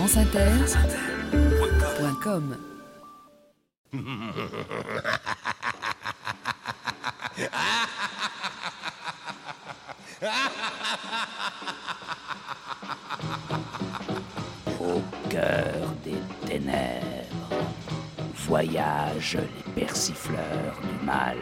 franceinter.com. Au cœur des ténèbres voyagent les persifleurs du mal.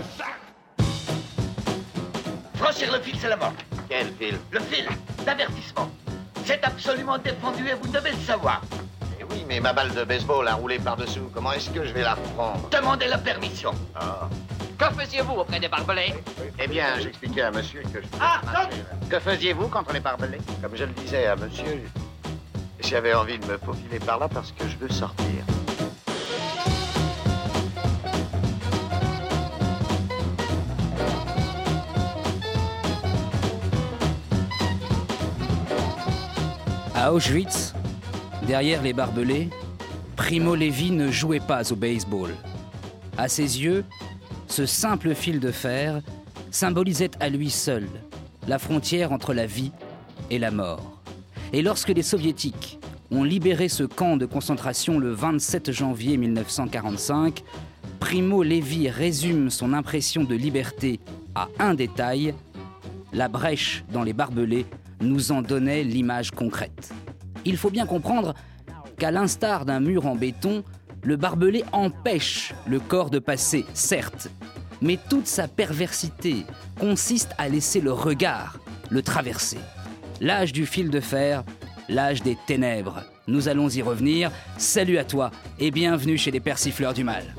Franchir le fil, c'est la mort. Quel fil? Le fil d'avertissement. C'est absolument défendu et vous devez le savoir. Eh oui, mais ma balle de baseball a roulé par-dessous. Comment est-ce que je vais la reprendre? Demandez la permission. Ah. Que faisiez-vous auprès des barbelés? Eh bien, j'expliquais à monsieur que je... Stop! Que faisiez-vous contre les barbelés? Comme je le disais à monsieur, j'avais envie de me faufiler par là parce que je veux sortir. À Auschwitz, derrière les barbelés, Primo Levi ne jouait pas au baseball. À ses yeux, ce simple fil de fer symbolisait à lui seul la frontière entre la vie et la mort. Et lorsque les soviétiques ont libéré ce camp de concentration le 27 janvier 1945, Primo Levi résume son impression de liberté à un détail: la brèche dans les barbelés nous en donnait l'image concrète. Il faut bien comprendre qu'à l'instar d'un mur en béton, le barbelé empêche le corps de passer, certes, mais toute sa perversité consiste à laisser le regard le traverser. L'âge du fil de fer, l'âge des ténèbres. Nous allons y revenir. Salut à toi et bienvenue chez les persifleurs du mal.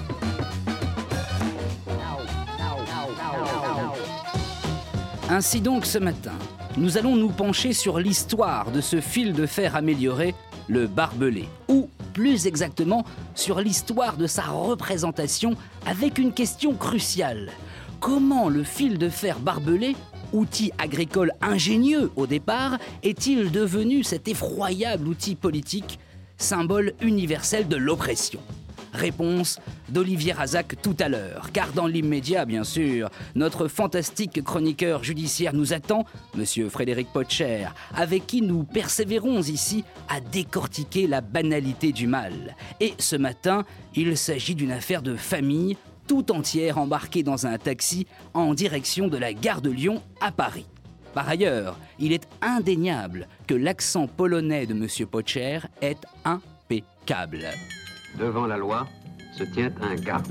Ainsi donc, ce matin, nous allons nous pencher sur l'histoire de ce fil de fer amélioré, le barbelé, ou plus exactement sur l'histoire de sa représentation avec une question cruciale. Comment le fil de fer barbelé, outil agricole ingénieux au départ, est-il devenu cet effroyable outil politique, symbole universel de l'oppression ? Réponse d'Olivier Razac tout à l'heure, car dans l'immédiat, bien sûr, notre fantastique chroniqueur judiciaire nous attend, Monsieur Frédéric Potcher, avec qui nous persévérons ici à décortiquer la banalité du mal. Et ce matin, il s'agit d'une affaire de famille, tout entière embarquée dans un taxi en direction de la gare de Lyon à Paris. Par ailleurs, il est indéniable que l'accent polonais de Monsieur Potcher est impeccable. Devant la loi se tient un garde.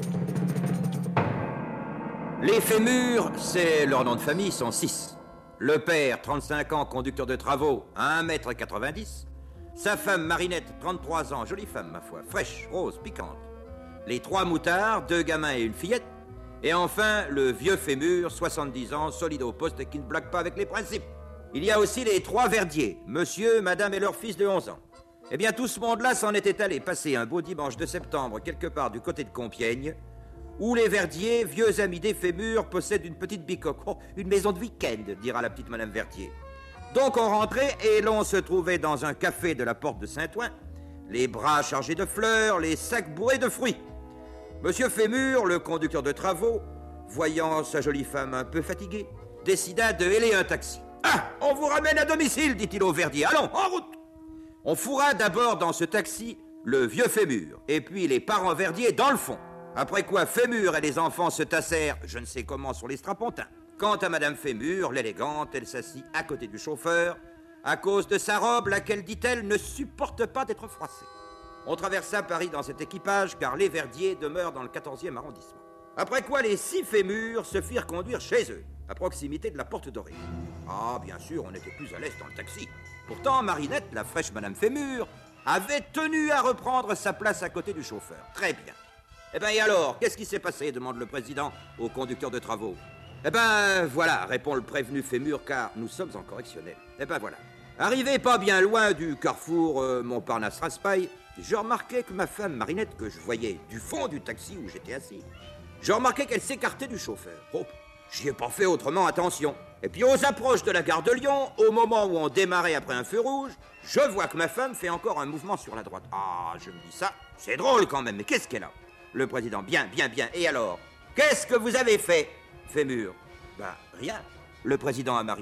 Les Fémurs, c'est leur nom de famille, sont 6. Le père, 35 ans, conducteur de travaux, 1,90 m. Sa femme, Marinette, 33 ans, jolie femme, ma foi, fraîche, rose, piquante. Les 3 moutards, 2 gamins et une fillette. Et enfin, le vieux Fémur, 70 ans, solide au poste et qui ne blague pas avec les principes. Il y a aussi les 3 Verdiers, monsieur, madame et leur fils de 11 ans. Eh bien, tout ce monde-là s'en était allé passer un beau dimanche de septembre quelque part du côté de Compiègne, où les Verdiers, vieux amis des Fémurs, possèdent une petite bicoque. Oh, une maison de week-end, dira la petite madame Verdier. Donc on rentrait et l'on se trouvait dans un café de la porte de Saint-Ouen, les bras chargés de fleurs, les sacs bourrés de fruits. Monsieur Fémur, le conducteur de travaux, voyant sa jolie femme un peu fatiguée, décida de héler un taxi. « Ah, on vous ramène à domicile, dit-il au Verdier. Allons, en route !» On fourra d'abord dans ce taxi le vieux Fémur, et puis les parents Verdier dans le fond. Après quoi Fémur et les enfants se tassèrent, je ne sais comment, sur les strapontins. Quant à Madame Fémur, l'élégante, elle s'assit à côté du chauffeur, à cause de sa robe, laquelle, dit-elle, ne supporte pas d'être froissée. On traversa Paris dans cet équipage, car les Verdier demeurent dans le 14e arrondissement. Après quoi les 6 Fémurs se firent conduire chez eux, à proximité de la Porte Dorée. Ah, bien sûr, on était plus à l'aise dans le taxi. Pourtant, Marinette, la fraîche Madame Fémur, avait tenu à reprendre sa place à côté du chauffeur. Très bien. Eh ben, et alors, qu'est-ce qui s'est passé, demande le président au conducteur de travaux. Eh ben, voilà, répond le prévenu Fémur, car nous sommes en correctionnel. Eh ben, voilà. Arrivé pas bien loin du carrefour Montparnasse-Raspail, je remarquais que ma femme Marinette, que je voyais du fond du taxi où j'étais assis, je remarquais qu'elle s'écartait du chauffeur. Oh, j'y ai pas fait autrement attention. Et puis aux approches de la gare de Lyon, au moment où on démarrait après un feu rouge, je vois que ma femme fait encore un mouvement sur la droite. Ah, je me dis ça, c'est drôle quand même, mais qu'est-ce qu'elle a? Le président, bien. Et alors? Qu'est-ce que vous avez fait? Fémur. Bah, rien. Le président à Marinette.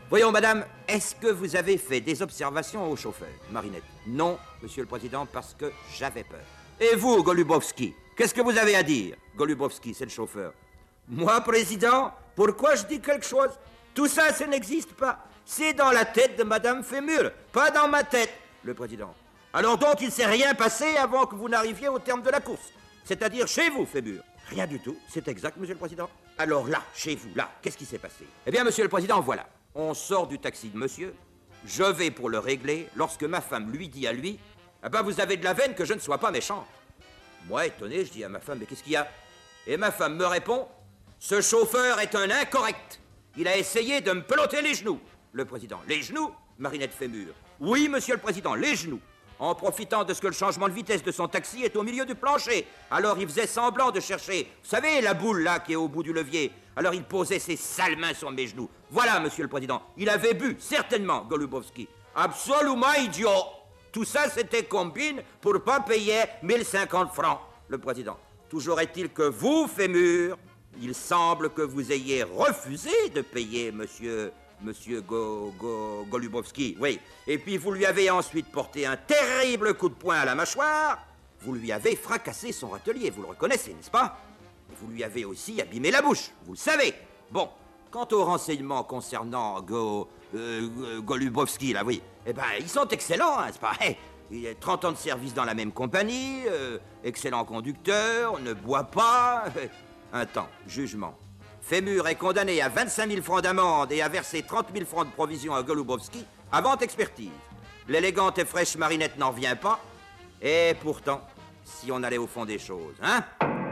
Voyons, madame, est-ce que vous avez fait des observations au chauffeur, Marinette? Non, monsieur le président, parce que j'avais peur. Et vous, Golubowski, qu'est-ce que vous avez à dire? Golubowski, c'est le chauffeur. Moi, président, pourquoi je dis quelque chose? Tout ça, ça n'existe pas. C'est dans la tête de madame Fémur, pas dans ma tête, le président. Alors donc, il ne s'est rien passé avant que vous n'arriviez au terme de la course. C'est-à-dire chez vous, Fémur. Rien du tout, c'est exact, monsieur le président. Alors là, chez vous, là, qu'est-ce qui s'est passé? Eh bien, monsieur le président, voilà. On sort du taxi de monsieur, je vais pour le régler, lorsque ma femme lui dit à lui, « Ah ben, vous avez de la veine que je ne sois pas méchant. » Moi, étonné, je dis à ma femme, « Mais qu'est-ce qu'il y a ?» Et ma femme me répond, « Ce chauffeur est un incorrect. Il a essayé de me peloter les genoux. » Le président, « Les genoux ?» Marinette Fémur. « Oui, monsieur le président, les genoux. » En profitant de ce que le changement de vitesse de son taxi est au milieu du plancher. Alors il faisait semblant de chercher, vous savez, la boule là qui est au bout du levier. Alors il posait ses sales mains sur mes genoux. Voilà, monsieur le président, il avait bu, certainement, Golubowski. Absolument idiot. Tout ça, c'était combine pour pas payer 1050 francs. Le président, toujours est-il que vous, Fémur, il semble que vous ayez refusé de payer Monsieur Golubowski, oui. Et puis vous lui avez ensuite porté un terrible coup de poing à la mâchoire. Vous lui avez fracassé son râtelier, vous le reconnaissez, n'est-ce pas? Et vous lui avez aussi abîmé la bouche, vous le savez. Bon, quant aux renseignements concernant Golubowski, là, oui, eh ben, ils sont excellents, hein, n'est-ce pas? Il a 30 ans de service dans la même compagnie, excellent conducteur, ne boit pas. Un temps, jugement. Fémur est condamné à 25 000 francs d'amende et à verser 30 000 francs de provision à Golubowski avant expertise. L'élégante et fraîche Marinette n'en revient pas. Et pourtant, si on allait au fond des choses, hein?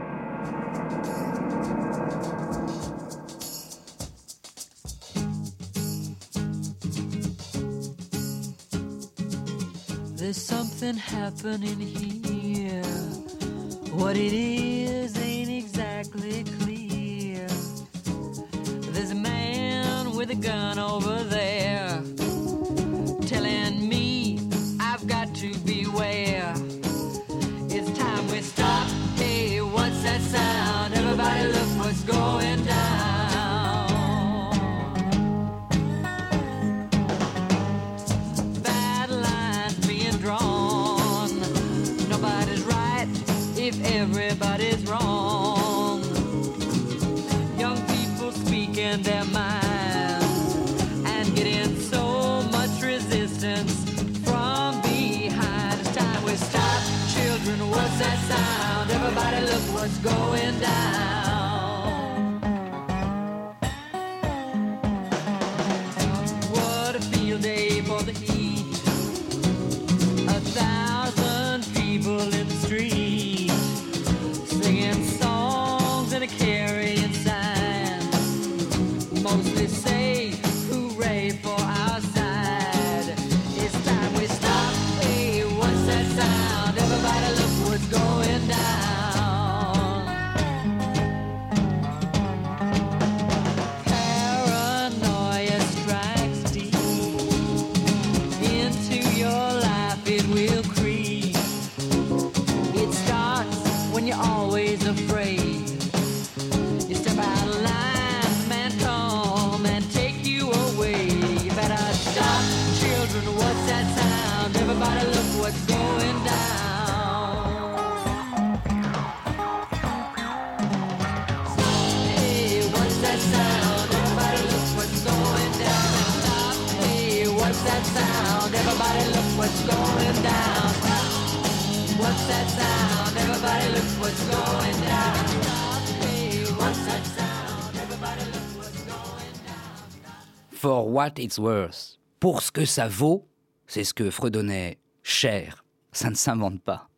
There's something happening here. What it is ain't exactly clear. There's a man with a gun over there telling me I've got to beware. It's time we stop. Hey, what's that sound? Everybody look what's going down. Bad lines being drawn. Nobody's right if everybody's wrong. Young people speaking their minds and getting so much resistance from behind. It's time we stop. Children, what's that sound? Everybody look what's going down. What a field day for the heat. 1,000 people in the street singing songs and a carrying signs. Mostly say hooray for our side. It's time we stop. Hey, what's that sound? Everybody look what's going down. Paranoia strikes deep into your life. It will creep. It starts when you're always afraid. You step out of line, man come and take you away. You better stop, children, what's that sound? Everybody look what's going down. Hey, what's that sound? Everybody look what's going down. Stop, hey, what's that sound? Everybody look what's going down. What's that sound? Everybody look what's going down. Hey, what's that sound? Everybody look what's going down. For what it's worth. Pour ce que ça vaut, c'est ce que fredonnait Cher. Ça ne s'invente pas.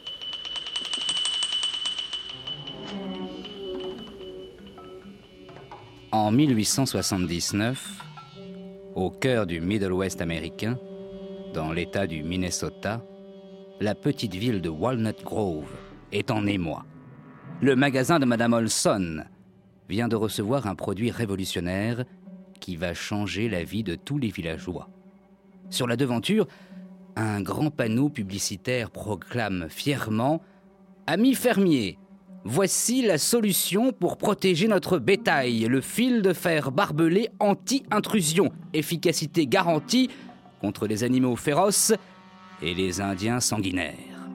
En 1879, au cœur du Middle West américain, dans l'État du Minnesota, la petite ville de Walnut Grove est en émoi. Le magasin de Madame Olson vient de recevoir un produit révolutionnaire qui va changer la vie de tous les villageois. Sur la devanture, un grand panneau publicitaire proclame fièrement « Amis fermiers, Voici la solution pour protéger notre bétail, le fil de fer barbelé anti-intrusion, efficacité garantie contre les animaux féroces et les Indiens sanguinaires.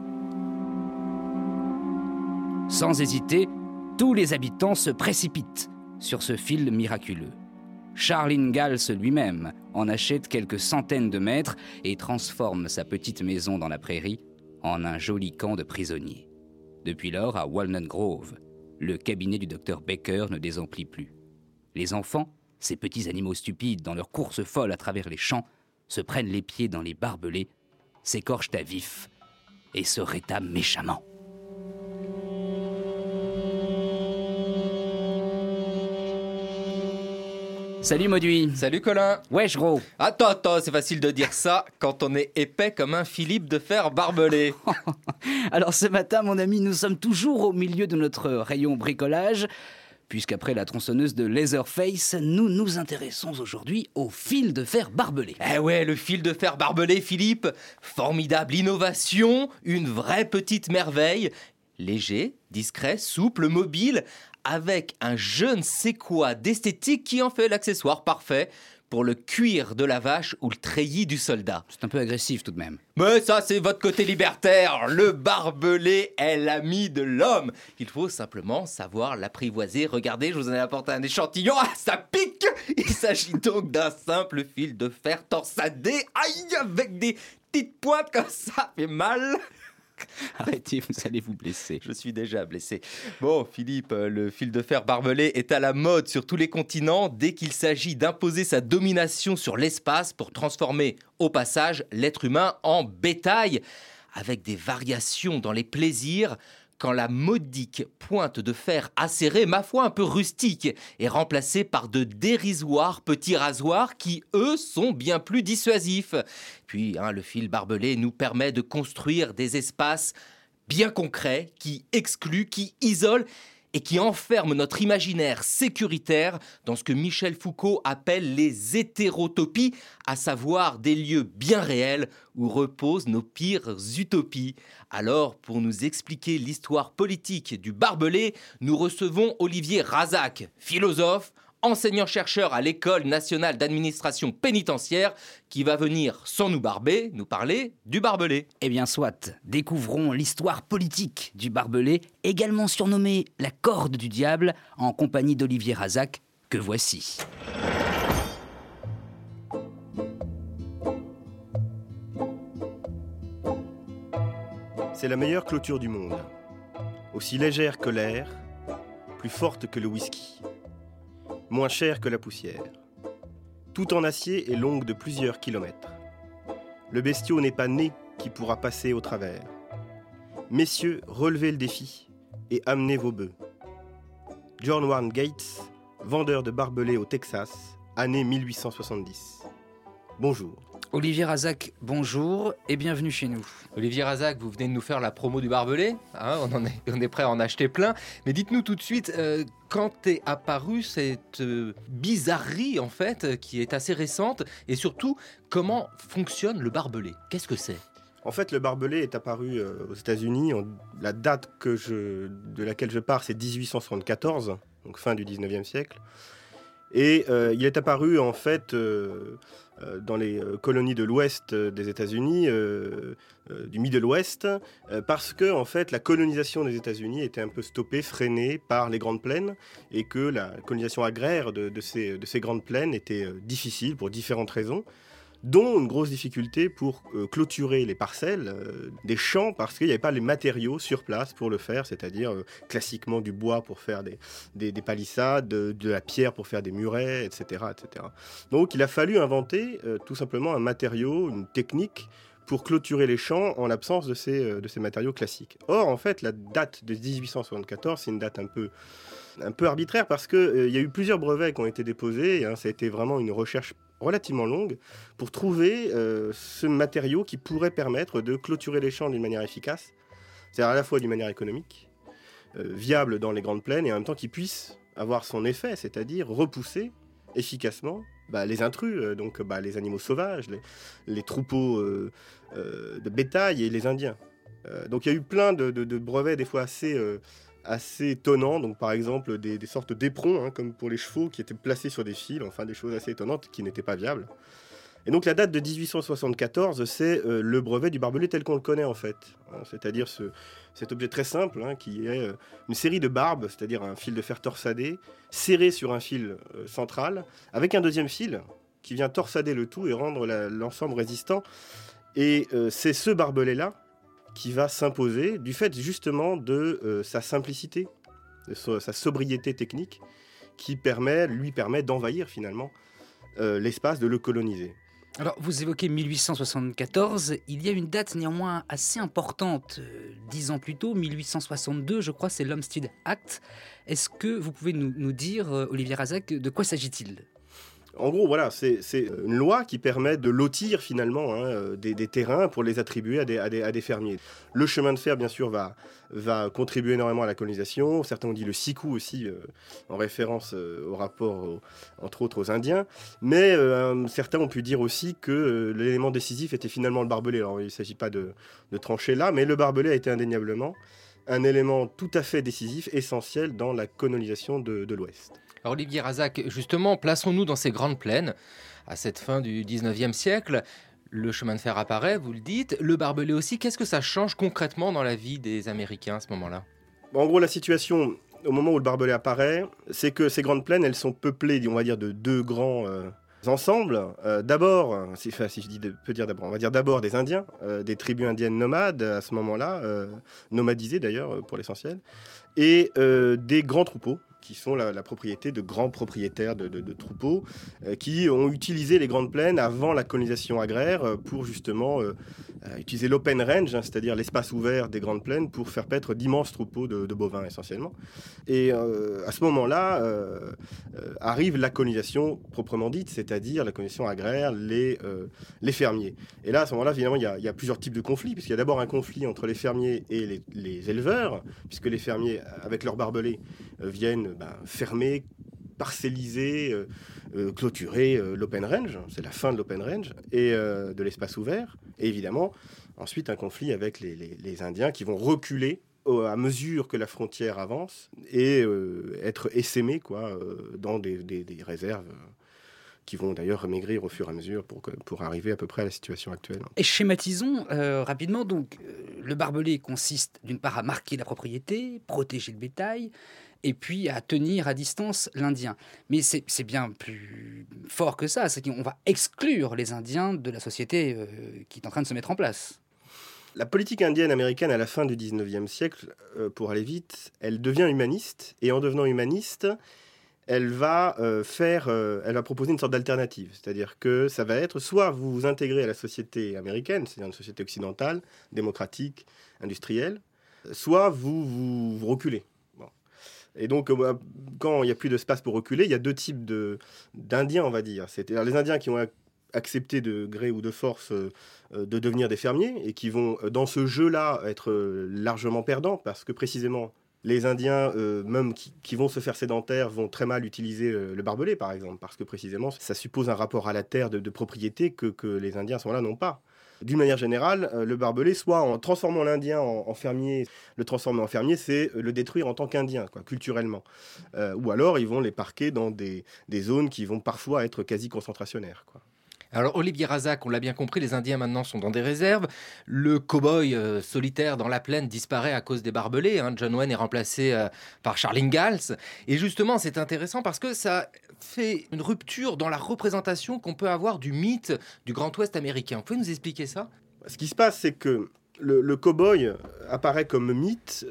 Sans hésiter, tous les habitants se précipitent sur ce fil miraculeux. Charles Ingalls lui-même en achète quelques centaines de mètres et transforme sa petite maison dans la prairie en un joli camp de prisonniers. Depuis lors, à Walnut Grove, le cabinet du docteur Baker ne désemplit plus. Les enfants, ces petits animaux stupides dans leur course folle à travers les champs, se prennent les pieds dans les barbelés, s'écorchent à vif et se rétament méchamment. Salut Mauduit. Salut Colin. Wesh gros. Attends, c'est facile de dire ça quand on est épais comme un Philippe de fer barbelé. Alors ce matin, mon ami, nous sommes toujours au milieu de notre rayon bricolage, puisqu'après la tronçonneuse de Leatherface, nous nous intéressons aujourd'hui au fil de fer barbelé. Eh ouais, le fil de fer barbelé, Philippe. Formidable innovation, une vraie petite merveille. Léger, discret, souple, mobile, avec un je ne sais quoi d'esthétique qui en fait l'accessoire parfait pour le cuir de la vache ou le treillis du soldat. C'est un peu agressif tout de même. Mais ça, c'est votre côté libertaire. Le barbelé est l'ami de l'homme. Il faut simplement savoir l'apprivoiser. Regardez, je vous en ai apporté un échantillon. Ah, ça pique! Il s'agit donc d'un simple fil de fer torsadé. Aïe, avec des petites pointes comme ça, fait mal. Arrêtez, vous allez vous blesser. Je suis déjà blessé. Bon, Philippe, le fil de fer barbelé est à la mode sur tous les continents dès qu'il s'agit d'imposer sa domination sur l'espace pour transformer, au passage, l'être humain en bétail, avec des variations dans les plaisirs, quand la modique pointe de fer acérée, ma foi un peu rustique, est remplacée par de dérisoires petits rasoirs qui, eux, sont bien plus dissuasifs. Puis, le fil barbelé nous permet de construire des espaces bien concrets qui excluent, qui isolent et qui enferment notre imaginaire sécuritaire dans ce que Michel Foucault appelle les hétérotopies, à savoir des lieux bien réels où reposent nos pires utopies. Alors, pour nous expliquer l'histoire politique du barbelé, nous recevons Olivier Razac, philosophe, enseignant-chercheur à l'École nationale d'administration pénitentiaire, qui va venir, sans nous barber, nous parler du barbelé. Eh bien soit, découvrons l'histoire politique du barbelé, également surnommé la corde du diable, en compagnie d'Olivier Razac, que voici. C'est la meilleure clôture du monde. Aussi légère que l'air, plus forte que le whisky. Moins chère que la poussière. Tout en acier et longue de plusieurs kilomètres. Le bestiau n'est pas né qui pourra passer au travers. Messieurs, relevez le défi et amenez vos bœufs. John Warren Gates, vendeur de barbelés au Texas, année 1870. Bonjour. Olivier Razac, bonjour et bienvenue chez nous. Olivier Razac, vous venez de nous faire la promo du barbelé, on est prêt à en acheter plein. Mais dites-nous tout de suite, quand est apparue cette bizarrerie en fait, qui est assez récente, et surtout, comment fonctionne le barbelé? Qu'est-ce que c'est? En fait, le barbelé est apparu aux États-Unis. La date de laquelle je pars, c'est 1874, donc fin du 19e siècle. Et il est apparu en fait dans les colonies de l'Ouest des États-Unis, du Middle West, parce que en fait la colonisation des États-Unis était un peu stoppée, freinée par les Grandes Plaines, et que la colonisation agraire de ces Grandes Plaines était difficile pour différentes raisons, dont une grosse difficulté pour clôturer les parcelles des champs, parce qu'il n'y avait pas les matériaux sur place pour le faire, c'est-à-dire classiquement du bois pour faire des palissades, de la pierre pour faire des murets, etc., etc. Donc il a fallu inventer tout simplement un matériau, une technique pour clôturer les champs en l'absence de ces matériaux classiques. Or, en fait, la date de 1874, c'est une date un peu arbitraire, parce qu'il y a eu plusieurs brevets qui ont été déposés, ça a été vraiment une recherche relativement longue pour trouver ce matériau qui pourrait permettre de clôturer les champs d'une manière efficace, c'est-à-dire à la fois d'une manière économique, viable dans les grandes plaines, et en même temps qui puisse avoir son effet, c'est-à-dire repousser efficacement les intrus, donc les animaux sauvages, les troupeaux de bétail et les Indiens. Donc il y a eu plein de brevets des fois assez étonnants, donc par exemple des sortes d'éperons, comme pour les chevaux, qui étaient placés sur des fils, enfin des choses assez étonnantes qui n'étaient pas viables. Et donc la date de 1874, c'est le brevet du barbelé tel qu'on le connaît en fait. C'est-à-dire cet objet très simple qui est une série de barbes, c'est-à-dire un fil de fer torsadé, serré sur un fil central, avec un deuxième fil qui vient torsader le tout et rendre l'ensemble résistant. Et c'est ce barbelé-là qui va s'imposer du fait justement de sa simplicité, de sa sobriété technique, qui lui permet d'envahir finalement l'espace, de le coloniser. Alors, vous évoquez 1874, il y a une date néanmoins assez importante, 10 ans plus tôt, 1862, je crois, c'est l'Olmsted Act. Est-ce que vous pouvez nous dire, Olivier Razac, de quoi s'agit-il ? En gros, voilà, c'est une loi qui permet de lotir finalement des terrains pour les attribuer à des fermiers. Le chemin de fer, bien sûr, va contribuer énormément à la colonisation. Certains ont dit le sicou aussi, en référence au rapport, entre autres, aux Indiens. Mais certains ont pu dire aussi que l'élément décisif était finalement le barbelé. Alors, il ne s'agit pas de trancher là, mais le barbelé a été indéniablement un élément tout à fait décisif, essentiel dans la colonisation de l'Ouest. Alors Olivier Razac, justement, plaçons-nous dans ces grandes plaines. À cette fin du 19e siècle, le chemin de fer apparaît, vous le dites, le barbelé aussi. Qu'est-ce que ça change concrètement dans la vie des Américains à ce moment-là ? En gros, la situation, au moment où le barbelé apparaît, c'est que ces grandes plaines, elles sont peuplées, on va dire, de deux grands ensembles. D'abord, on va dire d'abord des Indiens, des tribus indiennes nomades à ce moment-là, nomadisées d'ailleurs pour l'essentiel, et des grands troupeaux, qui sont la propriété de grands propriétaires de troupeaux qui ont utilisé les grandes plaines avant la colonisation agraire pour justement utiliser l'open range, c'est-à-dire l'espace ouvert des grandes plaines pour faire paître d'immenses troupeaux de bovins essentiellement. Et à ce moment-là arrive la colonisation proprement dite, c'est-à-dire la colonisation agraire, les fermiers. Et là, à ce moment-là, finalement, il y a plusieurs types de conflits, puisqu'il y a d'abord un conflit entre les fermiers et les éleveurs, puisque les fermiers, avec leurs barbelés, viennent fermer, parcelliser, clôturer l'open range. C'est la fin de l'open range et de l'espace ouvert. Et évidemment, ensuite, un conflit avec les Indiens qui vont reculer à mesure que la frontière avance et être essaimés dans des réserves qui vont d'ailleurs maigrir au fur et à mesure pour arriver à peu près à la situation actuelle. Et schématisons rapidement. Donc, le barbelé consiste d'une part à marquer la propriété, protéger le bétail, et puis à tenir à distance l'Indien. Mais c'est bien plus fort que ça. C'est qu'on va exclure les Indiens de la société qui est en train de se mettre en place. La politique indienne américaine à la fin du 19e siècle, pour aller vite, elle devient humaniste. Et en devenant humaniste, elle va proposer une sorte d'alternative. C'est-à-dire que ça va être soit vous vous intégrez à la société américaine, c'est-à-dire une société occidentale, démocratique, industrielle, soit vous reculez. Et donc, quand il n'y a plus d'espace pour reculer, il y a deux types d'Indiens, on va dire. C'est-à-dire les Indiens qui ont accepté de gré ou de force de devenir des fermiers et qui vont, dans ce jeu-là, être largement perdants parce que précisément, les Indiens, même qui vont se faire sédentaires, vont très mal utiliser le barbelé, par exemple, parce que précisément, ça suppose un rapport à la terre de propriété que les Indiens à ce moment-là n'ont pas. D'une manière générale, le barbelé, soit en transformant l'Indien en fermier, le transformer en fermier, c'est le détruire en tant qu'Indien, culturellement. Ou alors, ils vont les parquer dans des zones qui vont parfois être quasi concentrationnaires, Alors Olivier Razac, on l'a bien compris, les Indiens maintenant sont dans des réserves. Le cow-boy solitaire dans la plaine disparaît à cause des barbelés. John Wayne est remplacé par Charles Ingalls. Et justement, c'est intéressant parce que ça fait une rupture dans la représentation qu'on peut avoir du mythe du Grand Ouest américain. Vous pouvez nous expliquer ça ? Ce qui se passe, c'est que le cow-boy apparaît comme mythe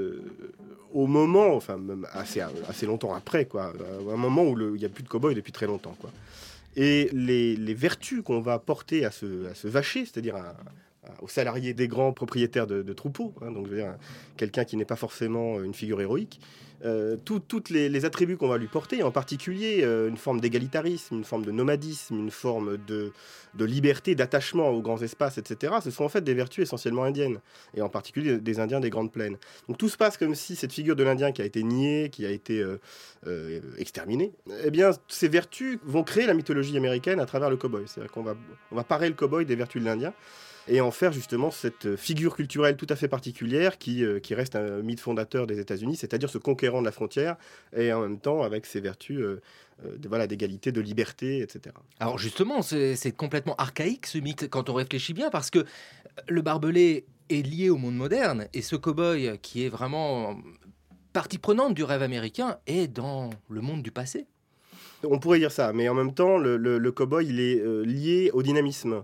au moment, enfin même assez longtemps après, à un moment où il n'y a plus de cow-boy depuis très longtemps, Et les vertus qu'on va porter à ce vacher, c'est-à-dire aux salariés des grands propriétaires de troupeaux, donc je veux dire quelqu'un qui n'est pas forcément une figure héroïque, toutes les attributs qu'on va lui porter, en particulier une forme d'égalitarisme, une forme de nomadisme, une forme de liberté, d'attachement aux grands espaces, etc., ce sont en fait des vertus essentiellement indiennes, et en particulier des Indiens des Grandes Plaines. Donc tout se passe comme si cette figure de l'Indien qui a été niée, qui a été exterminée, eh bien ces vertus vont créer la mythologie américaine à travers le cow-boy. C'est-à-dire qu'on va parer le cow-boy des vertus de l'Indien. et en faire justement cette figure culturelle tout à fait particulière qui reste un mythe fondateur des États-Unis, c'est-à-dire ce conquérant de la frontière, et en même temps avec ses vertus d'égalité, de liberté, etc. Alors justement, c'est complètement archaïque ce mythe quand on réfléchit bien, parce que le barbelé est lié au monde moderne, et ce cow-boy qui est vraiment partie prenante du rêve américain est dans le monde du passé. On pourrait dire ça, mais en même temps, le cow-boy, il est lié au dynamisme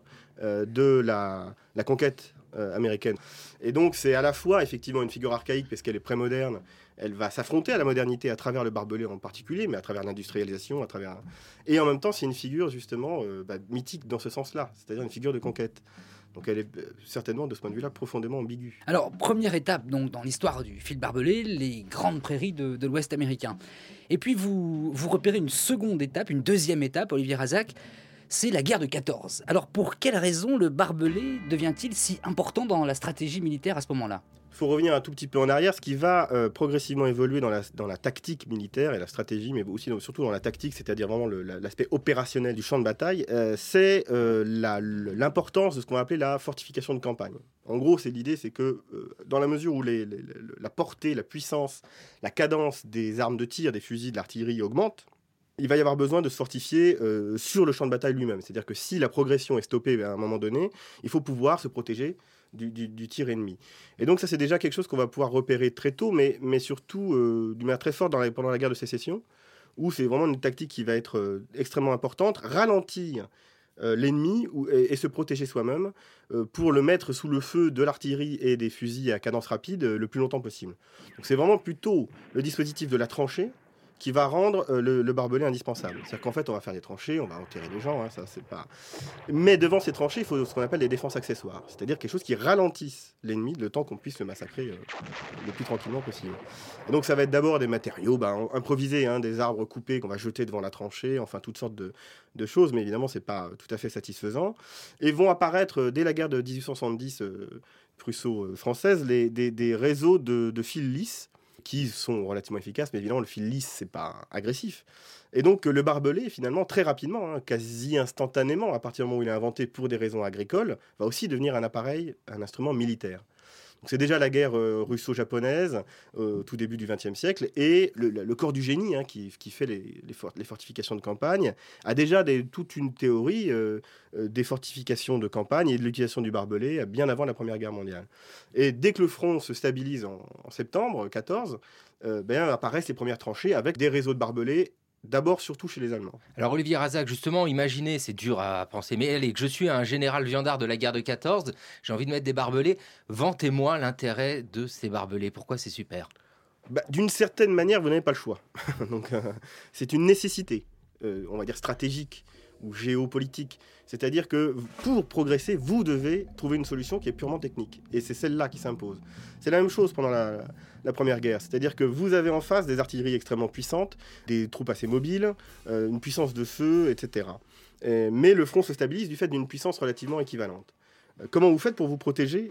de la conquête américaine. Et donc, c'est à la fois, effectivement, une figure archaïque, parce qu'elle est prémoderne, elle va s'affronter à la modernité à travers le barbelé en particulier, mais à travers l'industrialisation, et en même temps, c'est une figure, justement, mythique dans ce sens-là, c'est-à-dire une figure de conquête. Donc elle est certainement, de ce point de vue-là, profondément ambiguë. Alors, première étape donc, dans l'histoire du fil barbelé, les grandes prairies de l'Ouest américain. Et puis vous repérez une seconde étape, une deuxième étape, Olivier Razac, c'est la guerre de 14. Alors pour quelle raison le barbelé devient-il si important dans la stratégie militaire à ce moment-là ? Il faut revenir un tout petit peu en arrière, ce qui va progressivement évoluer dans la tactique militaire et la stratégie, mais aussi surtout dans la tactique, c'est-à-dire vraiment l'aspect opérationnel du champ de bataille, c'est l'importance de ce qu'on va appeler la fortification de campagne. En gros, l'idée, c'est que dans la mesure où la portée, la puissance, la cadence des armes de tir, des fusils, de l'artillerie augmente, il va y avoir besoin de se fortifier sur le champ de bataille lui-même. C'est-à-dire que si la progression est stoppée à un moment donné, il faut pouvoir se protéger du tir ennemi. Et donc ça, c'est déjà quelque chose qu'on va pouvoir repérer très tôt, mais surtout d'une manière très forte pendant la guerre de sécession, où c'est vraiment une tactique qui va être extrêmement importante, ralentir l'ennemi et se protéger soi-même pour le mettre sous le feu de l'artillerie et des fusils à cadence rapide le plus longtemps possible. Donc c'est vraiment plutôt le dispositif de la tranchée qui va rendre le barbelé indispensable. C'est-à-dire qu'en fait, on va faire des tranchées, on va enterrer les gens, ça c'est pas... Mais devant ces tranchées, il faut ce qu'on appelle des défenses accessoires, c'est-à-dire quelque chose qui ralentisse l'ennemi le temps qu'on puisse le massacrer le plus tranquillement possible. Et donc ça va être d'abord des matériaux improvisés, des arbres coupés qu'on va jeter devant la tranchée, enfin toutes sortes de choses, mais évidemment c'est pas tout à fait satisfaisant. Et vont apparaître dès la guerre de 1870 prusso-française des réseaux de fils lisses, qui sont relativement efficaces, mais évidemment le fil lisse, c'est pas agressif. Et donc le barbelé, finalement, très rapidement, quasi instantanément, à partir du moment où il est inventé pour des raisons agricoles, va aussi devenir un instrument militaire. Donc c'est déjà la guerre russo-japonaise, tout début du XXe siècle, et le corps du génie, qui fait les fortifications de campagne, a déjà toute une théorie des fortifications de campagne et de l'utilisation du barbelé bien avant la Première Guerre mondiale. Et dès que le front se stabilise en septembre 14, apparaissent les premières tranchées avec des réseaux de barbelés, d'abord surtout chez les Allemands. Alors Olivier Razac, justement, imaginez, c'est dur à penser, mais allez, que je suis un général viandard de la guerre de 14, j'ai envie de mettre des barbelés, vantez-moi l'intérêt de ces barbelés, pourquoi c'est super ? D'une certaine manière, vous n'avez pas le choix. Donc, c'est une nécessité, on va dire stratégique ou géopolitique. C'est-à-dire que pour progresser, vous devez trouver une solution qui est purement technique. Et c'est celle-là qui s'impose. C'est la même chose pendant la Première Guerre. C'est-à-dire que vous avez en face des artilleries extrêmement puissantes, des troupes assez mobiles, une puissance de feu, etc. Mais le front se stabilise du fait d'une puissance relativement équivalente. Comment vous faites pour vous protéger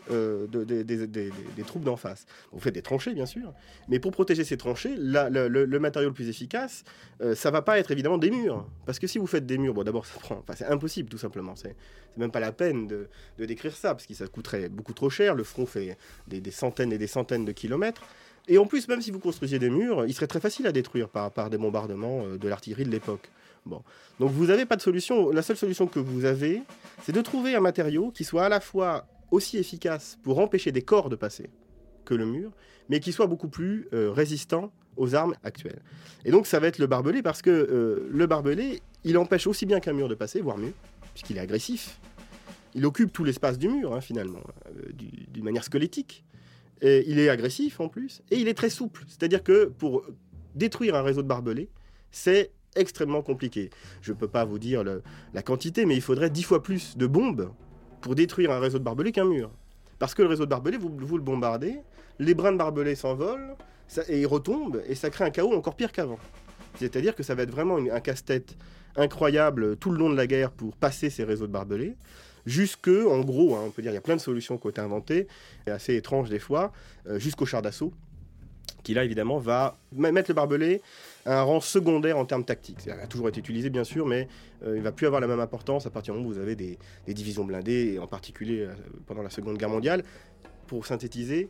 des troupes d'en face ? Vous faites des tranchées, bien sûr, mais pour protéger ces tranchées, le matériau le plus efficace, ça va pas être évidemment des murs. Parce que si vous faites des murs, d'abord, c'est impossible, tout simplement. C'est même pas la peine de décrire ça, parce que ça coûterait beaucoup trop cher. Le front fait des centaines et des centaines de kilomètres. Et en plus, même si vous construisiez des murs, ils seraient très faciles à détruire par des bombardements de l'artillerie de l'époque. Bon. Donc vous n'avez pas de solution. La seule solution que vous avez, c'est de trouver un matériau qui soit à la fois aussi efficace pour empêcher des corps de passer que le mur, mais qui soit beaucoup plus résistant aux armes actuelles. Et donc ça va être le barbelé, parce que le barbelé, il empêche aussi bien qu'un mur de passer, voire mieux, puisqu'il est agressif. Il occupe tout l'espace du mur, finalement, d'une manière squelettique. Et il est agressif en plus, et il est très souple. C'est-à-dire que pour détruire un réseau de barbelés, c'est extrêmement compliqué. Je ne peux pas vous dire la quantité, mais il faudrait 10 fois plus de bombes pour détruire un réseau de barbelés qu'un mur. Parce que le réseau de barbelés, vous le bombardez, les brins de barbelés s'envolent, et ils retombent, et ça crée un chaos encore pire qu'avant. C'est-à-dire que ça va être vraiment un casse-tête incroyable tout le long de la guerre pour passer ces réseaux de barbelés, jusque, en gros, on peut dire, il y a plein de solutions qui ont été inventées, assez étranges des fois, jusqu'au char d'assaut, qui là, évidemment, va mettre le barbelé un rang secondaire en termes tactiques. C'est-à-dire, il a toujours été utilisé, bien sûr, mais il ne va plus avoir la même importance à partir du moment où vous avez des divisions blindées, et en particulier pendant la Seconde Guerre mondiale. Pour synthétiser,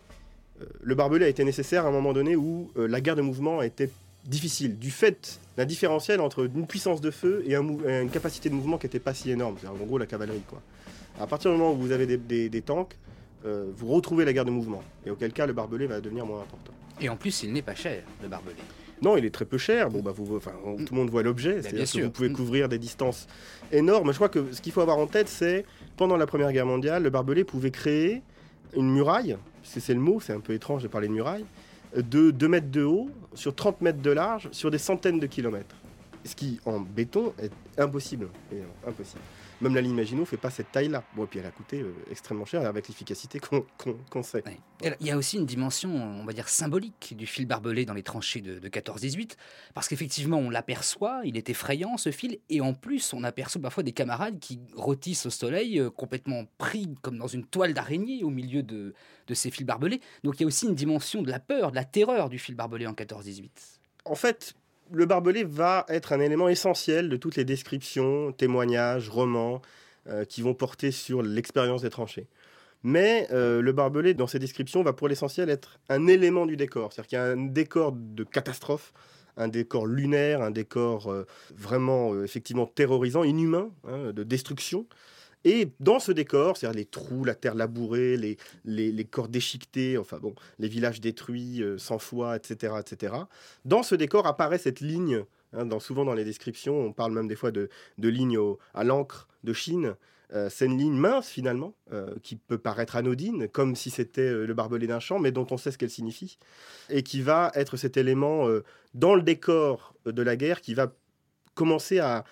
le barbelé a été nécessaire à un moment donné où la guerre de mouvement était difficile, du fait d'un différentiel entre une puissance de feu et une capacité de mouvement qui n'était pas si énorme. C'est-à-dire, en gros, la cavalerie, quoi. À partir du moment où vous avez des tanks, vous retrouvez la guerre de mouvement, et auquel cas le barbelé va devenir moins important. Et en plus, il n'est pas cher, le barbelé. Non, il est très peu cher. Bon, tout le monde voit l'objet. C'est-à-dire que vous pouvez couvrir des distances énormes. Je crois que ce qu'il faut avoir en tête, c'est pendant la Première Guerre mondiale, le barbelé pouvait créer une muraille, c'est le mot, c'est un peu étrange de parler de muraille, de 2 mètres de haut, sur 30 mètres de large, sur des centaines de kilomètres. Ce qui, en béton, est impossible. Impossible. Même la ligne Maginot ne fait pas cette taille-là. Bon, et puis elle a coûté extrêmement cher avec l'efficacité qu'on sait. Ouais. Il y a aussi une dimension, on va dire, symbolique du fil barbelé dans les tranchées de 14-18, parce qu'effectivement, on l'aperçoit, il est effrayant, ce fil, et en plus, on aperçoit parfois des camarades qui rôtissent au soleil, complètement pris comme dans une toile d'araignée au milieu de ces fils barbelés. Donc il y a aussi une dimension de la peur, de la terreur du fil barbelé en 14-18. En fait, le barbelé va être un élément essentiel de toutes les descriptions, témoignages, romans qui vont porter sur l'expérience des tranchées. Mais le barbelé, dans ses descriptions, va pour l'essentiel être un élément du décor. C'est-à-dire qu'il y a un décor de catastrophe, un décor lunaire, un décor vraiment effectivement terrorisant, inhumain, de destruction. Et dans ce décor, c'est-à-dire les trous, la terre labourée, les corps déchiquetés, enfin bon, les villages détruits, sans foi, etc., etc. Dans ce décor apparaît cette ligne, souvent dans les descriptions, on parle même des fois de ligne à l'encre de Chine. C'est une ligne mince finalement, qui peut paraître anodine, comme si c'était le barbelé d'un champ, mais dont on sait ce qu'elle signifie, et qui va être cet élément dans le décor de la guerre qui va commencer à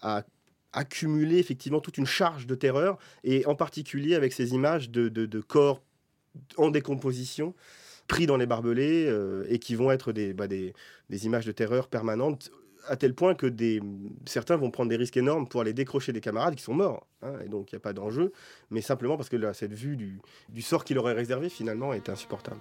accumuler effectivement toute une charge de terreur, et en particulier avec ces images de corps en décomposition, pris dans les barbelés, et qui vont être des images de terreur permanentes, à tel point que certains vont prendre des risques énormes pour aller décrocher des camarades qui sont morts. Et donc il n'y a pas d'enjeu, mais simplement parce que là, cette vue du sort qu'il aurait réservé finalement est insupportable.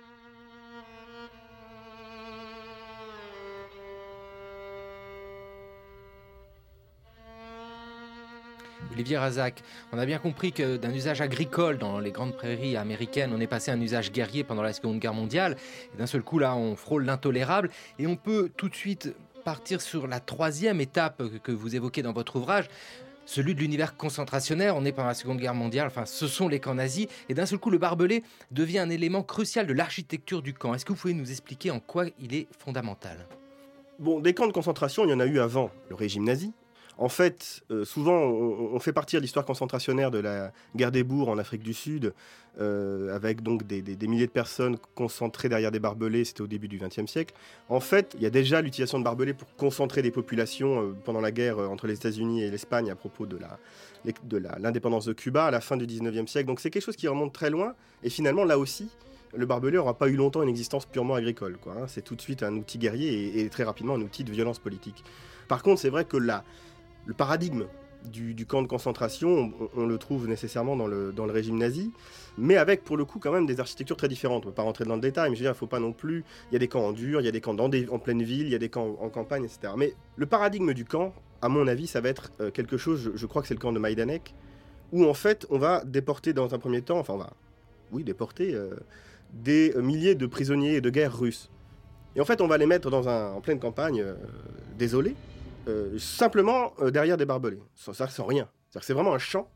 Olivier Razak, on a bien compris que d'un usage agricole dans les grandes prairies américaines, on est passé à un usage guerrier pendant la Seconde Guerre mondiale. Et d'un seul coup, là, on frôle l'intolérable. Et on peut tout de suite partir sur la troisième étape que vous évoquez dans votre ouvrage, celui de l'univers concentrationnaire. On est pendant la Seconde Guerre mondiale, enfin, ce sont les camps nazis. Et d'un seul coup, le barbelé devient un élément crucial de l'architecture du camp. Est-ce que vous pouvez nous expliquer en quoi il est fondamental ? Bon, des camps de concentration, il y en a eu avant le régime nazi. En fait, souvent, on fait partir l'histoire concentrationnaire de la guerre des bourgs en Afrique du Sud, avec donc des milliers de personnes concentrées derrière des barbelés. C'était au début du XXe siècle. En fait, il y a déjà l'utilisation de barbelés pour concentrer des populations pendant la guerre entre les États-Unis et l'Espagne à propos de l'indépendance de Cuba à la fin du XIXe siècle. Donc c'est quelque chose qui remonte très loin. Et finalement, là aussi, le barbelé n'aura pas eu longtemps une existence purement agricole, quoi. C'est tout de suite un outil guerrier et très rapidement un outil de violence politique. Par contre, c'est vrai que le paradigme du camp de concentration, on le trouve nécessairement dans le régime nazi, mais avec pour le coup quand même des architectures très différentes. On ne peut pas rentrer dans le détail, mais je veux dire, il ne faut pas non plus... Il y a des camps en dur, il y a des camps en pleine ville, il y a des camps en campagne, etc. Mais le paradigme du camp, à mon avis, ça va être quelque chose, je crois que c'est le camp de Majdanek, où en fait on va déporter dans un premier temps, déporter des milliers de prisonniers de guerre russes. Et en fait on va les mettre en pleine campagne, désolée, simplement derrière des barbelés, sans rien. C'est-à-dire que c'est vraiment un champ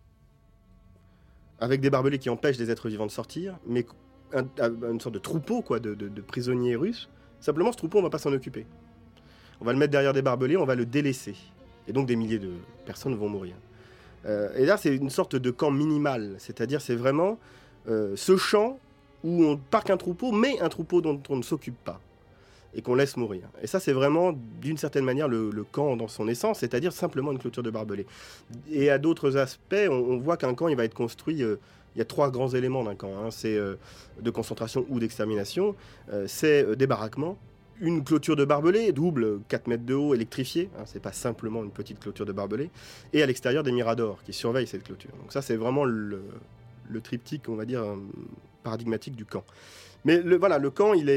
avec des barbelés qui empêchent des êtres vivants de sortir, mais une sorte de troupeau de prisonniers russes. Simplement, ce troupeau, on ne va pas s'en occuper. On va le mettre derrière des barbelés, on va le délaisser. Et donc, des milliers de personnes vont mourir. Et là, c'est une sorte de camp minimal. C'est-à-dire, c'est vraiment ce champ où on parque un troupeau, mais un troupeau dont on ne s'occupe pas et qu'on laisse mourir. Et ça, c'est vraiment, d'une certaine manière, le camp dans son essence, c'est-à-dire simplement une clôture de barbelés. Et à d'autres aspects, on voit qu'un camp, il va être construit... il y a 3 grands éléments d'un camp. C'est de concentration ou d'extermination. C'est des baraquements, une clôture de barbelés, double, 4 mètres de haut, électrifiée. C'est pas simplement une petite clôture de barbelés. Et à l'extérieur, des miradors qui surveillent cette clôture. Donc ça, c'est vraiment le triptyque, on va dire, paradigmatique du camp. Mais le camp, il est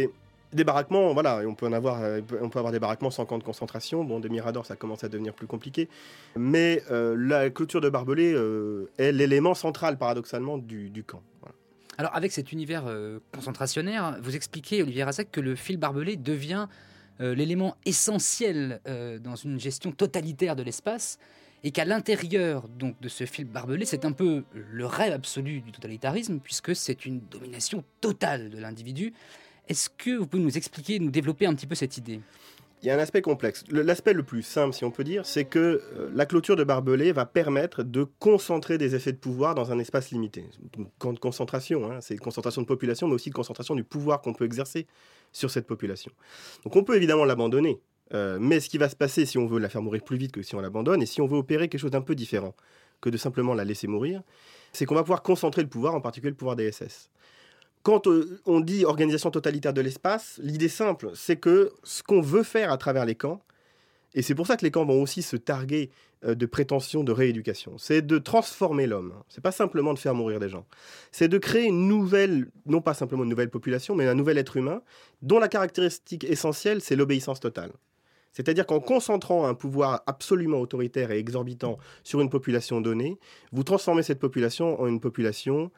Des baraquements, voilà, on peut avoir des baraquements sans camp de concentration. Bon, des miradors, ça commence à devenir plus compliqué. Mais la clôture de barbelés est l'élément central, paradoxalement, du camp. Voilà. Alors, avec cet univers concentrationnaire, vous expliquez, Olivier Razac, que le fil barbelé devient l'élément essentiel dans une gestion totalitaire de l'espace, et qu'à l'intérieur donc de ce fil barbelé, c'est un peu le rêve absolu du totalitarisme, puisque c'est une domination totale de l'individu. Est-ce que vous pouvez nous expliquer, nous développer un petit peu cette idée ? Il y a un aspect complexe. L'aspect le plus simple, si on peut dire, c'est que la clôture de barbelés va permettre de concentrer des effets de pouvoir dans un espace limité. Une grande concentration, c'est une concentration de population, mais aussi une concentration du pouvoir qu'on peut exercer sur cette population. Donc on peut évidemment l'abandonner, mais ce qui va se passer si on veut la faire mourir plus vite que si on l'abandonne, et si on veut opérer quelque chose d'un peu différent que de simplement la laisser mourir, c'est qu'on va pouvoir concentrer le pouvoir, en particulier le pouvoir des SS. Quand on dit organisation totalitaire de l'espace, l'idée simple, c'est que ce qu'on veut faire à travers les camps, et c'est pour ça que les camps vont aussi se targuer de prétention de rééducation, c'est de transformer l'homme. C'est pas simplement de faire mourir des gens. C'est de créer une nouvelle, non pas simplement une nouvelle population, mais un nouvel être humain, dont la caractéristique essentielle, c'est l'obéissance totale. C'est-à-dire qu'en concentrant un pouvoir absolument autoritaire et exorbitant sur une population donnée, vous transformez cette population en une population...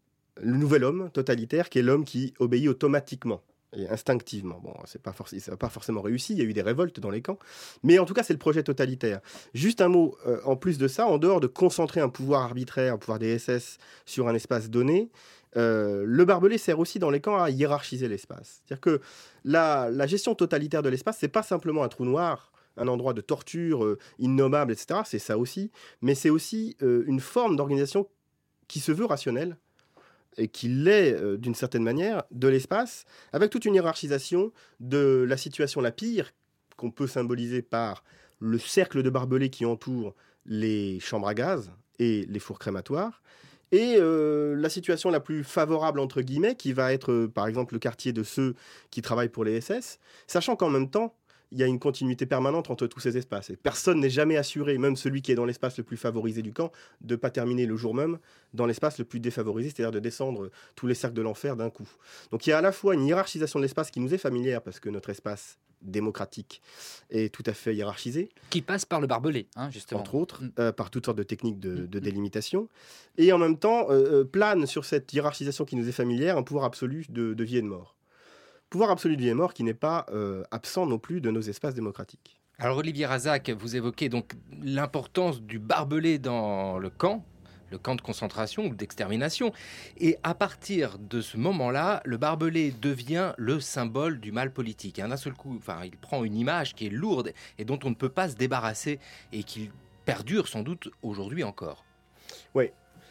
le nouvel homme totalitaire, qui est l'homme qui obéit automatiquement et instinctivement. Bon, ça n'a pas forcément réussi, il y a eu des révoltes dans les camps, mais en tout cas, c'est le projet totalitaire. Juste un mot, en plus de ça, en dehors de concentrer un pouvoir arbitraire, un pouvoir des SS sur un espace donné, le barbelé sert aussi dans les camps à hiérarchiser l'espace. C'est-à-dire que la gestion totalitaire de l'espace, c'est pas simplement un trou noir, un endroit de torture innommable, etc., c'est ça aussi, mais c'est aussi une forme d'organisation qui se veut rationnelle, et qui l'est d'une certaine manière, de l'espace, avec toute une hiérarchisation de la situation la pire, qu'on peut symboliser par le cercle de barbelés qui entoure les chambres à gaz et les fours crématoires, et la situation la plus favorable, entre guillemets, qui va être, par exemple, le quartier de ceux qui travaillent pour les SS, sachant qu'en même temps, il y a une continuité permanente entre tous ces espaces. Et personne n'est jamais assuré, même celui qui est dans l'espace le plus favorisé du camp, de ne pas terminer le jour même dans l'espace le plus défavorisé, c'est-à-dire de descendre tous les cercles de l'enfer d'un coup. Donc il y a à la fois une hiérarchisation de l'espace qui nous est familière, parce que notre espace démocratique est tout à fait hiérarchisé. Qui passe par le barbelé, justement. Entre autres, par toutes sortes de techniques de délimitation. Et en même temps, plane sur cette hiérarchisation qui nous est familière un pouvoir absolu de vie et de mort. Pouvoir absolu de vie et mort qui n'est pas absent non plus de nos espaces démocratiques. Alors Olivier Razac, vous évoquez donc l'importance du barbelé dans le camp de concentration ou d'extermination. Et à partir de ce moment-là, le barbelé devient le symbole du mal politique. D'un seul coup, il prend une image qui est lourde et dont on ne peut pas se débarrasser et qui perdure sans doute aujourd'hui encore. Oui.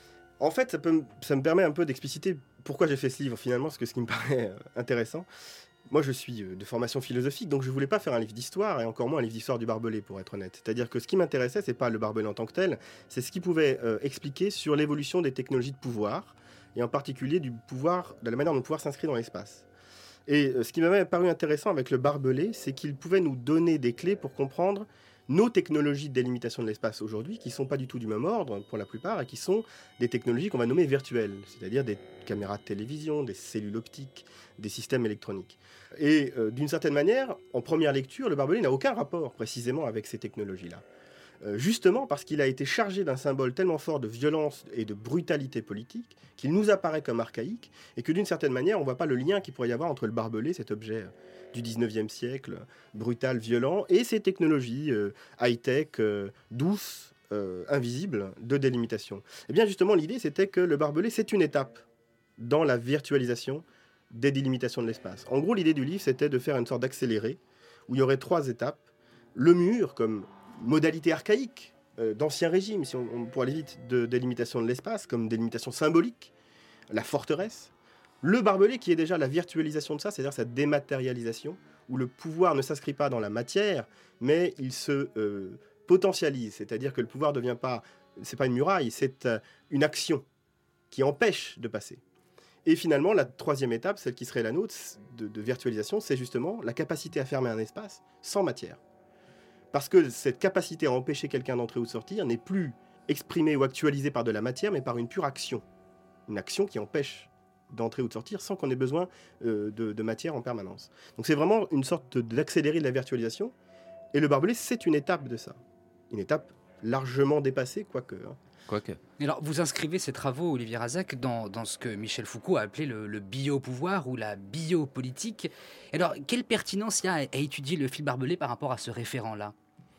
En fait, ça me permet un peu d'expliciter pourquoi j'ai fait ce livre finalement, parce que ce qui me paraît intéressant. Moi, je suis de formation philosophique, donc je ne voulais pas faire un livre d'histoire, et encore moins un livre d'histoire du barbelé, pour être honnête. C'est-à-dire que ce qui m'intéressait, ce n'est pas le barbelé en tant que tel, c'est ce qu'il pouvait expliquer sur l'évolution des technologies de pouvoir, et en particulier du pouvoir, de la manière dont le pouvoir s'inscrit dans l'espace. Et ce qui m'avait paru intéressant avec le barbelé, c'est qu'il pouvait nous donner des clés pour comprendre nos technologies de délimitation de l'espace aujourd'hui, qui ne sont pas du tout du même ordre pour la plupart, et qui sont des technologies qu'on va nommer virtuelles, c'est-à-dire des caméras de télévision, des cellules optiques, des systèmes électroniques. Et d'une certaine manière, en première lecture, le barbelé n'a aucun rapport précisément avec ces technologies-là. Justement parce qu'il a été chargé d'un symbole tellement fort de violence et de brutalité politique qu'il nous apparaît comme archaïque, et que d'une certaine manière, on ne voit pas le lien qu'il pourrait y avoir entre le barbelé, cet objet du 19e siècle, brutal, violent, et ces technologies high-tech, douces, invisibles, de délimitation. Et bien justement, l'idée, c'était que le barbelé, c'est une étape dans la virtualisation des délimitations de l'espace. En gros, l'idée du livre, c'était de faire une sorte d'accéléré, où il y aurait 3 étapes. Le mur, comme modalité archaïque d'ancien régime, si on pour aller vite, de délimitation de l'espace, comme délimitation symbolique, la forteresse. Le barbelé qui est déjà la virtualisation de ça, c'est-à-dire sa dématérialisation, où le pouvoir ne s'inscrit pas dans la matière, mais il se potentialise, c'est-à-dire que le pouvoir ne devient pas, c'est pas une muraille, c'est une action qui empêche de passer. Et finalement, la 3e étape, celle qui serait la nôtre de virtualisation, c'est justement la capacité à fermer un espace sans matière. Parce que cette capacité à empêcher quelqu'un d'entrer ou de sortir n'est plus exprimée ou actualisée par de la matière, mais par une pure action. Une action qui empêche d'entrer ou de sortir sans qu'on ait besoin de matière en permanence. Donc c'est vraiment une sorte d'accélérer de la virtualisation. Et le barbelé, c'est une étape de ça. Une étape largement dépassée, quoique. Alors, vous inscrivez ces travaux, Olivier Razac, dans ce que Michel Foucault a appelé le biopouvoir ou la biopolitique. Alors, quelle pertinence il y a à étudier le fil barbelé par rapport à ce référent-là ?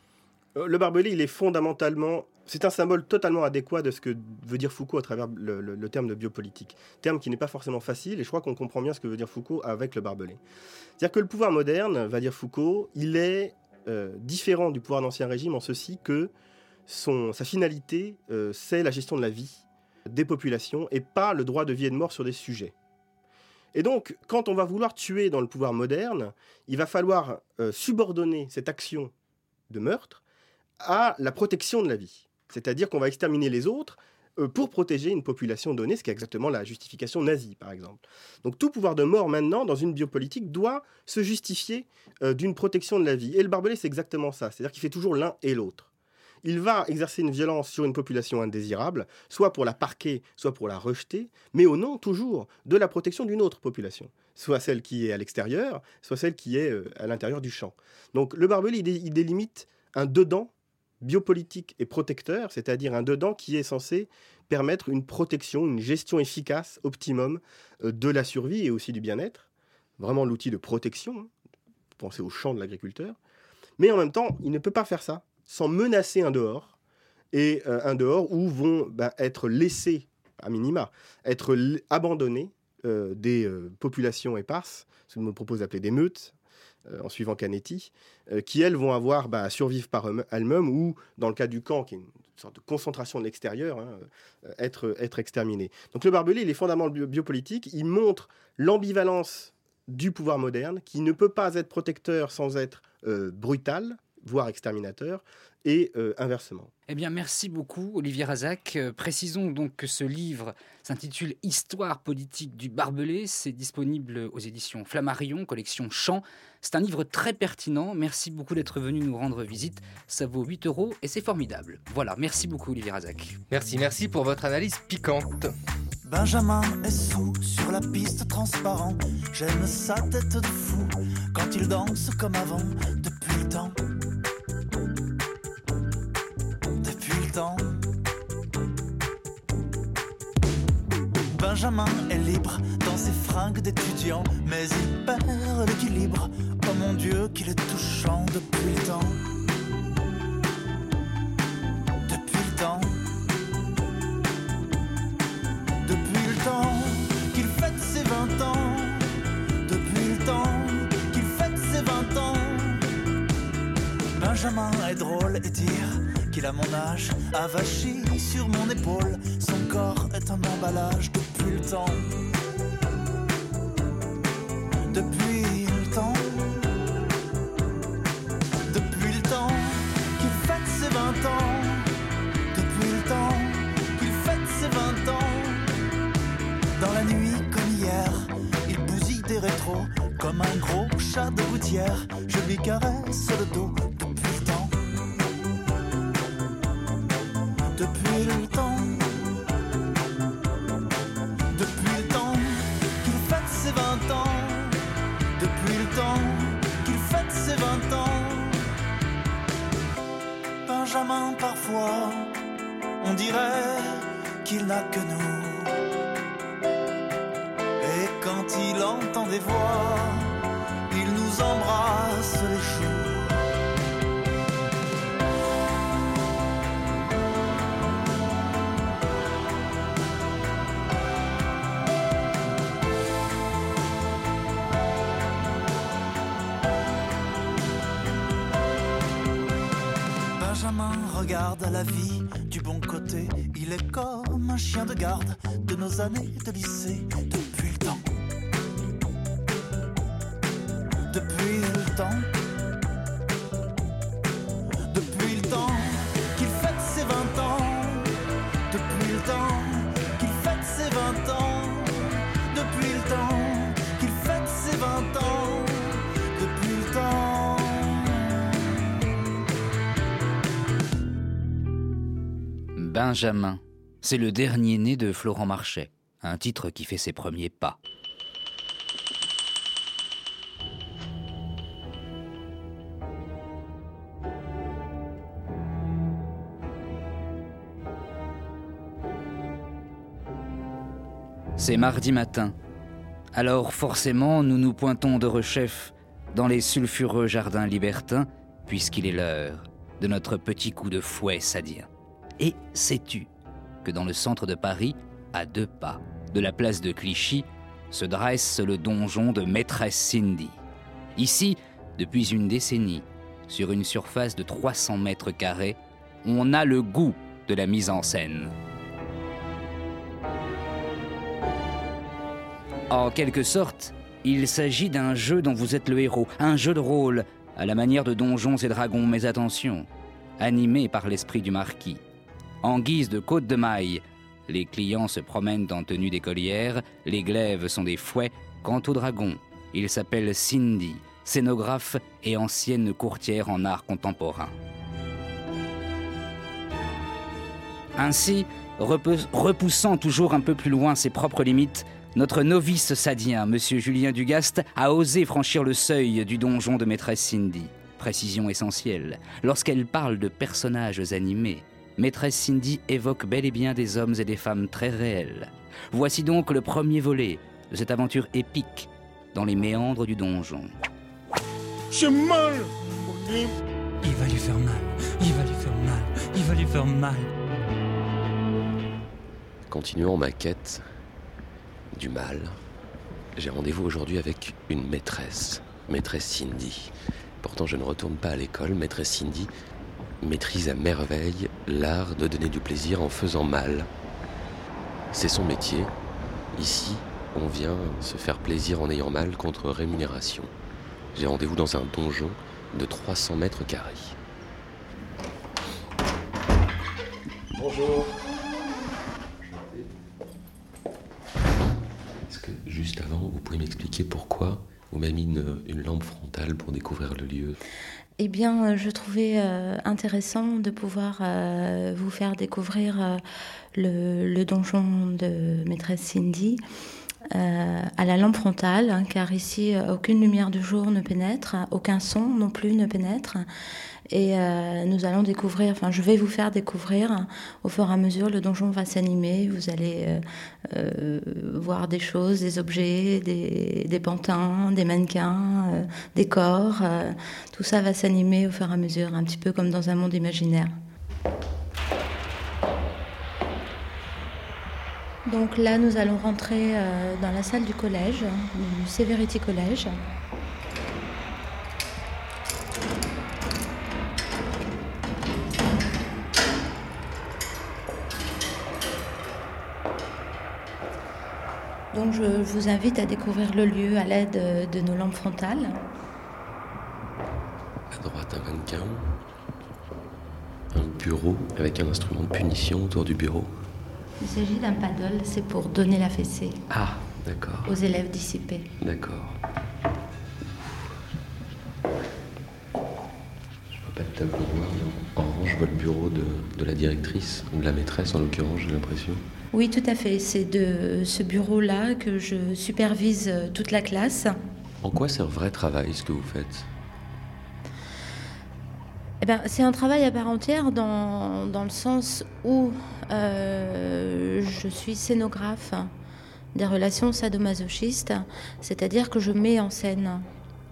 Le barbelé, il est fondamentalement... C'est un symbole totalement adéquat de ce que veut dire Foucault à travers le terme de biopolitique. Terme qui n'est pas forcément facile, et je crois qu'on comprend bien ce que veut dire Foucault avec le barbelé. C'est-à-dire que le pouvoir moderne, va dire Foucault, il est différent du pouvoir d'Ancien Régime en ceci que sa finalité, c'est la gestion de la vie des populations et pas le droit de vie et de mort sur des sujets. Et donc, quand on va vouloir tuer dans le pouvoir moderne, il va falloir subordonner cette action de meurtre à la protection de la vie. C'est-à-dire qu'on va exterminer les autres pour protéger une population donnée, ce qui est exactement la justification nazie, par exemple. Donc tout pouvoir de mort maintenant, dans une biopolitique, doit se justifier d'une protection de la vie. Et le barbelé, c'est exactement ça. C'est-à-dire qu'il fait toujours l'un et l'autre. Il va exercer une violence sur une population indésirable, soit pour la parquer, soit pour la rejeter, mais au nom toujours de la protection d'une autre population, soit celle qui est à l'extérieur, soit celle qui est à l'intérieur du champ. Donc le barbelé, il délimite un dedans biopolitique et protecteur, c'est-à-dire un dedans qui est censé permettre une protection, une gestion efficace, optimum de la survie et aussi du bien-être. Vraiment l'outil de protection, pensez au champ de l'agriculteur. Mais en même temps, il ne peut pas faire ça sans menacer un dehors, et un dehors où vont être laissés, à minima, être abandonnés des populations éparses, ce que je me propose d'appeler des meutes, en suivant Canetti, qui, elles, vont avoir à survivre par elles-mêmes ou, dans le cas du camp, qui est une sorte de concentration de l'extérieur, être exterminées. Donc le barbelé, il est fondamentalement biopolitique. Il montre l'ambivalence du pouvoir moderne, qui ne peut pas être protecteur sans être brutal, voire exterminateur, et inversement. Eh bien, merci beaucoup, Olivier Razac. Précisons donc que ce livre s'intitule « Histoire politique du barbelé ». C'est disponible aux éditions Flammarion, collection Champs. C'est un livre très pertinent. Merci beaucoup d'être venu nous rendre visite. Ça vaut 8 € et c'est formidable. Voilà, merci beaucoup, Olivier Razac. Merci pour votre analyse piquante. Benjamin est sous sur la piste transparent. J'aime sa tête de fou quand il danse comme avant depuis le temps. Benjamin est libre dans ses fringues d'étudiant, mais il perd l'équilibre. Oh mon Dieu, qu'il est touchant depuis le temps. Depuis le temps. Depuis le temps qu'il fête ses 20 ans. Depuis le temps qu'il fête ses 20 ans. Benjamin est drôle et dire qu'il a mon âge, avachi sur mon épaule. Son corps est un emballage depuis le temps. Depuis le temps. Depuis le temps qu'il fête ses 20 ans. Depuis le temps qu'il fête ses 20 ans. Dans la nuit comme hier, il bousille des rétros comme un gros chat de gouttière. Je lui caresse le dos. Depuis le temps qu'il fête ses 20 ans. Depuis le temps qu'il fête ses 20 ans. Benjamin, parfois, on dirait qu'il n'a que nous. Et quand il entend des voix, il nous embrasse les joues. Regarde à la vie du bon côté. Il est comme un chien de garde de nos années de lycée. Depuis le temps. Depuis le temps. Depuis le temps qu'il fête ses 20 ans. Depuis le temps qu'il fête ses 20 ans. Depuis le temps qu'il fête ses 20 ans. Depuis le temps. Benjamin, c'est le dernier né de Florent Marchais. un titre qui fait ses premiers pas. C'est mardi matin. Alors forcément, nous nous pointons de rechef dans les sulfureux jardins libertins, puisqu'il est l'heure de notre petit coup de fouet sadien. Et sais-tu que dans le centre de Paris, à 2 pas de la place de Clichy, se dresse le donjon de Maîtresse Cindy. Ici, depuis une décennie, sur une surface de 300 mètres carrés, on a le goût de la mise en scène. En quelque sorte, il s'agit d'un jeu dont vous êtes le héros, un jeu de rôle, à la manière de Donjons et Dragons, mais attention, animé par l'esprit du marquis. En guise de côte de maille, les clients se promènent en tenue d'écolière, les glaives sont des fouets. Quant au dragon, il s'appelle Cindy, scénographe et ancienne courtière en art contemporain. Ainsi, repoussant toujours un peu plus loin ses propres limites, notre novice sadien, M. Julien Dugast, a osé franchir le seuil du donjon de Maîtresse Cindy. Précision essentielle, lorsqu'elle parle de personnages animés, Maîtresse Cindy évoque bel et bien des hommes et des femmes très réels. Voici donc le premier volet de cette aventure épique dans les méandres du donjon. J'ai mal. Il va lui faire mal, il va lui faire mal, il va lui faire mal. Continuons ma quête du mal. J'ai rendez-vous aujourd'hui avec une maîtresse, Maîtresse Cindy. Pourtant, je ne retourne pas à l'école. Maîtresse Cindy maîtrise à merveille l'art de donner du plaisir en faisant mal. C'est son métier. Ici, on vient se faire plaisir en ayant mal contre rémunération. J'ai rendez-vous dans un donjon de 300 mètres carrés. Bonjour. Est-ce que, juste avant, vous pouvez m'expliquer pourquoi vous m'avez mis une lampe frontale pour découvrir le lieu ? Eh bien, je trouvais intéressant de pouvoir vous faire découvrir le donjon de Maîtresse Cindy à la lampe frontale, hein, car ici, aucune lumière du jour ne pénètre, aucun son non plus ne pénètre. Et nous allons découvrir, enfin je vais vous faire découvrir au fur et à mesure, le donjon va s'animer, vous allez voir des choses, des objets, des pantins, des mannequins, des corps, tout ça va s'animer au fur et à mesure, un petit peu comme dans un monde imaginaire. Donc là nous allons rentrer dans la salle du collège, du Severity College. Donc je vous invite à découvrir le lieu à l'aide de nos lampes frontales. À droite, un mannequin, un bureau avec un instrument de punition autour du bureau. Il s'agit d'un paddle, c'est pour donner la fessée. Ah, d'accord. Aux élèves dissipés. D'accord. Je vois pas de tableau noir, mais en revanche, je vois le bureau de la directrice, ou de la maîtresse en l'occurrence, j'ai l'impression. Oui, tout à fait. C'est de ce bureau-là que je supervise toute la classe. En quoi c'est un vrai travail, ce que vous faites ? Eh ben, c'est un travail à part entière dans le sens où je suis scénographe des relations sadomasochistes, c'est-à-dire que je mets en scène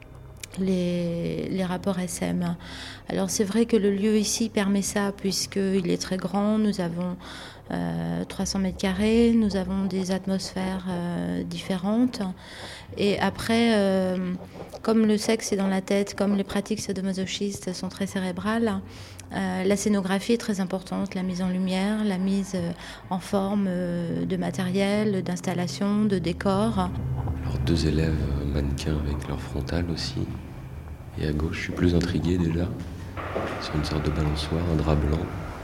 les rapports SM. Alors c'est vrai que le lieu ici permet ça puisqu'il est très grand, nous avons 300 mètres carrés, nous avons des atmosphères différentes. Et après, comme le sexe est dans la tête, comme les pratiques sadomasochistes sont très cérébrales, la scénographie est très importante, la mise en lumière, la mise en forme de matériel, d'installation, de décor. Alors 2 élèves mannequins avec leur frontale aussi. Et à gauche, je suis plus intrigué déjà, sur une sorte de balançoire, un drap blanc.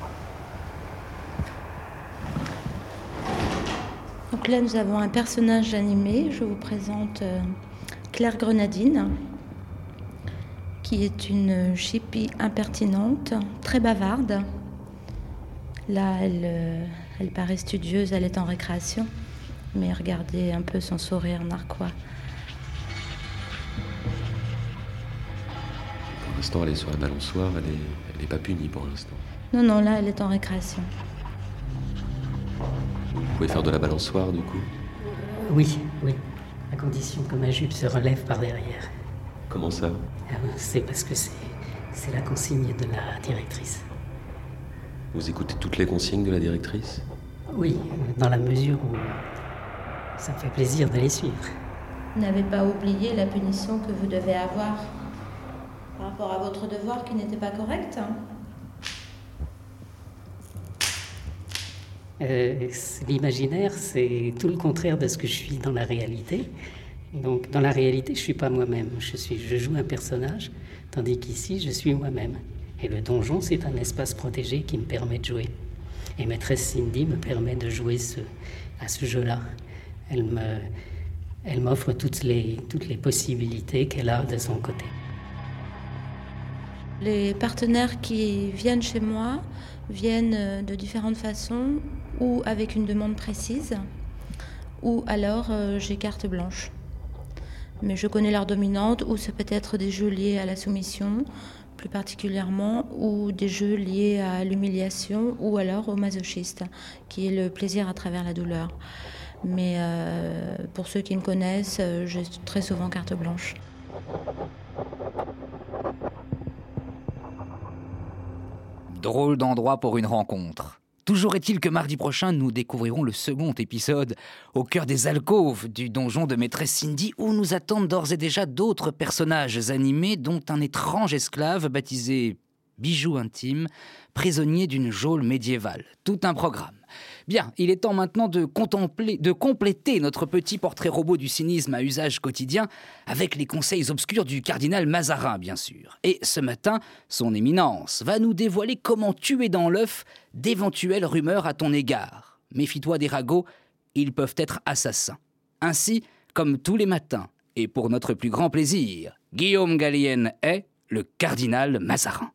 Donc là, nous avons un personnage animé. Je vous présente Claire Grenadine, qui est une chippie impertinente, très bavarde. Là, elle paraît studieuse, elle est en récréation. mais regardez un peu son sourire narquois. Pour l'instant, elle est sur la balançoire, elle est pas punie pour l'instant. Non, là, elle est en récréation. Vous pouvez faire de la balançoire, du coup? Oui, à condition que ma jupe se relève par derrière. Comment ça? C'est parce que c'est la consigne de la directrice. Vous écoutez toutes les consignes de la directrice? Oui, dans la mesure où ça me fait plaisir de les suivre. Vous n'avez pas oublié la punition que vous devez avoir par rapport à votre devoir qui n'était pas correct, hein? L'imaginaire, c'est tout le contraire de ce que je suis dans la réalité. Donc, dans la réalité, je suis pas moi-même. Je joue un personnage, tandis qu'ici, je suis moi-même. Et le donjon, c'est un espace protégé qui me permet de jouer. Et maîtresse Cindy me permet de jouer à ce jeu-là. Elle m'offre toutes les possibilités qu'elle a de son côté. Les partenaires qui viennent chez moi viennent de différentes façons, ou avec une demande précise, ou alors j'ai carte blanche. Mais je connais leur dominante, ou ça peut être des jeux liés à la soumission, plus particulièrement, ou des jeux liés à l'humiliation, ou alors au masochiste, qui est le plaisir à travers la douleur. Mais pour ceux qui me connaissent, j'ai très souvent carte blanche. Drôle d'endroit pour une rencontre. Toujours est-il que mardi prochain, nous découvrirons le second épisode au cœur des alcôves du donjon de maîtresse Cindy, où nous attendent d'ores et déjà d'autres personnages animés, dont un étrange esclave baptisé Bijou Intime, prisonnier d'une geôle médiévale. Tout un programme. Bien, il est temps maintenant de compléter notre petit portrait robot du cynisme à usage quotidien avec les conseils obscurs du cardinal Mazarin, bien sûr. Et ce matin, son éminence va nous dévoiler comment tuer dans l'œuf d'éventuelles rumeurs à ton égard. Méfie-toi des ragots, ils peuvent être assassins. Ainsi, comme tous les matins, et pour notre plus grand plaisir, Guillaume Gallienne est le cardinal Mazarin.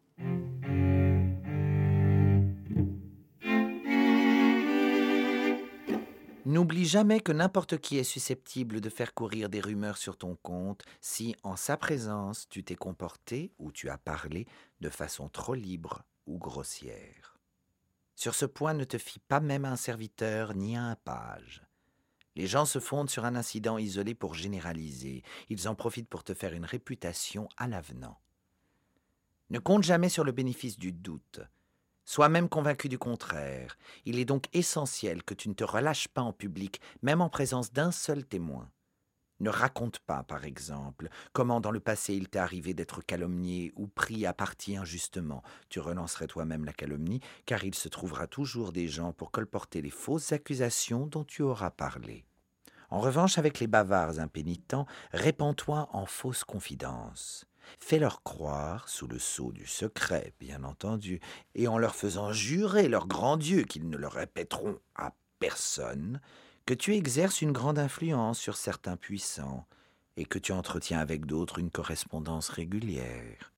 N'oublie jamais que n'importe qui est susceptible de faire courir des rumeurs sur ton compte si, en sa présence, tu t'es comporté ou tu as parlé de façon trop libre ou grossière. Sur ce point, ne te fie pas même à un serviteur ni à un page. Les gens se fondent sur un incident isolé pour généraliser. Ils en profitent pour te faire une réputation à l'avenant. Ne compte jamais sur le bénéfice du doute. Sois même convaincu du contraire. Il est donc essentiel que tu ne te relâches pas en public, même en présence d'un seul témoin. Ne raconte pas, par exemple, comment dans le passé il t'est arrivé d'être calomnié ou pris à partie injustement. Tu relancerais toi-même la calomnie, car il se trouvera toujours des gens pour colporter les fausses accusations dont tu auras parlé. En revanche, avec les bavards impénitents, répands-toi en fausses confidences. Fais-leur croire, sous le sceau du secret, bien entendu, et en leur faisant jurer leur grand Dieu qu'ils ne le répéteront à personne, que tu exerces une grande influence sur certains puissants et que tu entretiens avec d'autres une correspondance régulière.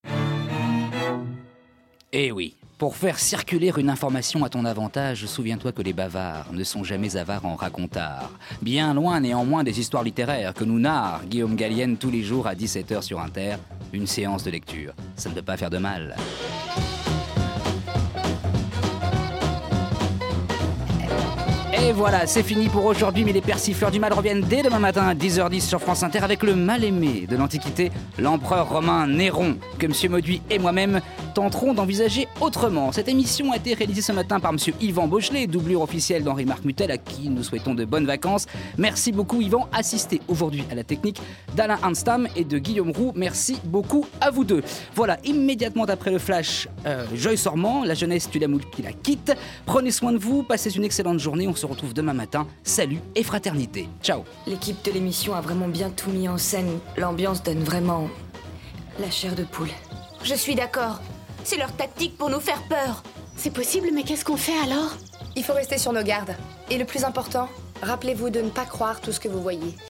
Eh oui, pour faire circuler une information à ton avantage, souviens-toi que les bavards ne sont jamais avares en racontard. Bien loin néanmoins des histoires littéraires que nous narre Guillaume Gallienne tous les jours à 17h sur Inter, une séance de lecture. Ça ne peut pas faire de mal. Et voilà, c'est fini pour aujourd'hui, mais les persifleurs du mal reviennent dès demain matin à 10h10 sur France Inter avec le mal-aimé de l'Antiquité, l'empereur romain Néron, que M. Mauduit et moi-même tenterons d'envisager autrement. Cette émission a été réalisée ce matin par M. Yvan Bachelet, doublure officielle d'Henri-Marc Mutel, à qui nous souhaitons de bonnes vacances. Merci beaucoup Yvan, assisté aujourd'hui à la technique d'Alain Hanstam et de Guillaume Roux. Merci beaucoup à vous deux. Voilà, immédiatement après le flash, Joyce Ormand, la jeunesse tu l'aimes ou qui la quitte. Prenez soin de vous, passez une excellente journée, on se retrouve demain matin. Salut et fraternité. Ciao. L'équipe de l'émission a vraiment bien tout mis en scène. L'ambiance donne vraiment la chair de poule. Je suis d'accord. C'est leur tactique pour nous faire peur. C'est possible, mais qu'est-ce qu'on fait alors ? Il faut rester sur nos gardes. Et le plus important, rappelez-vous de ne pas croire tout ce que vous voyez.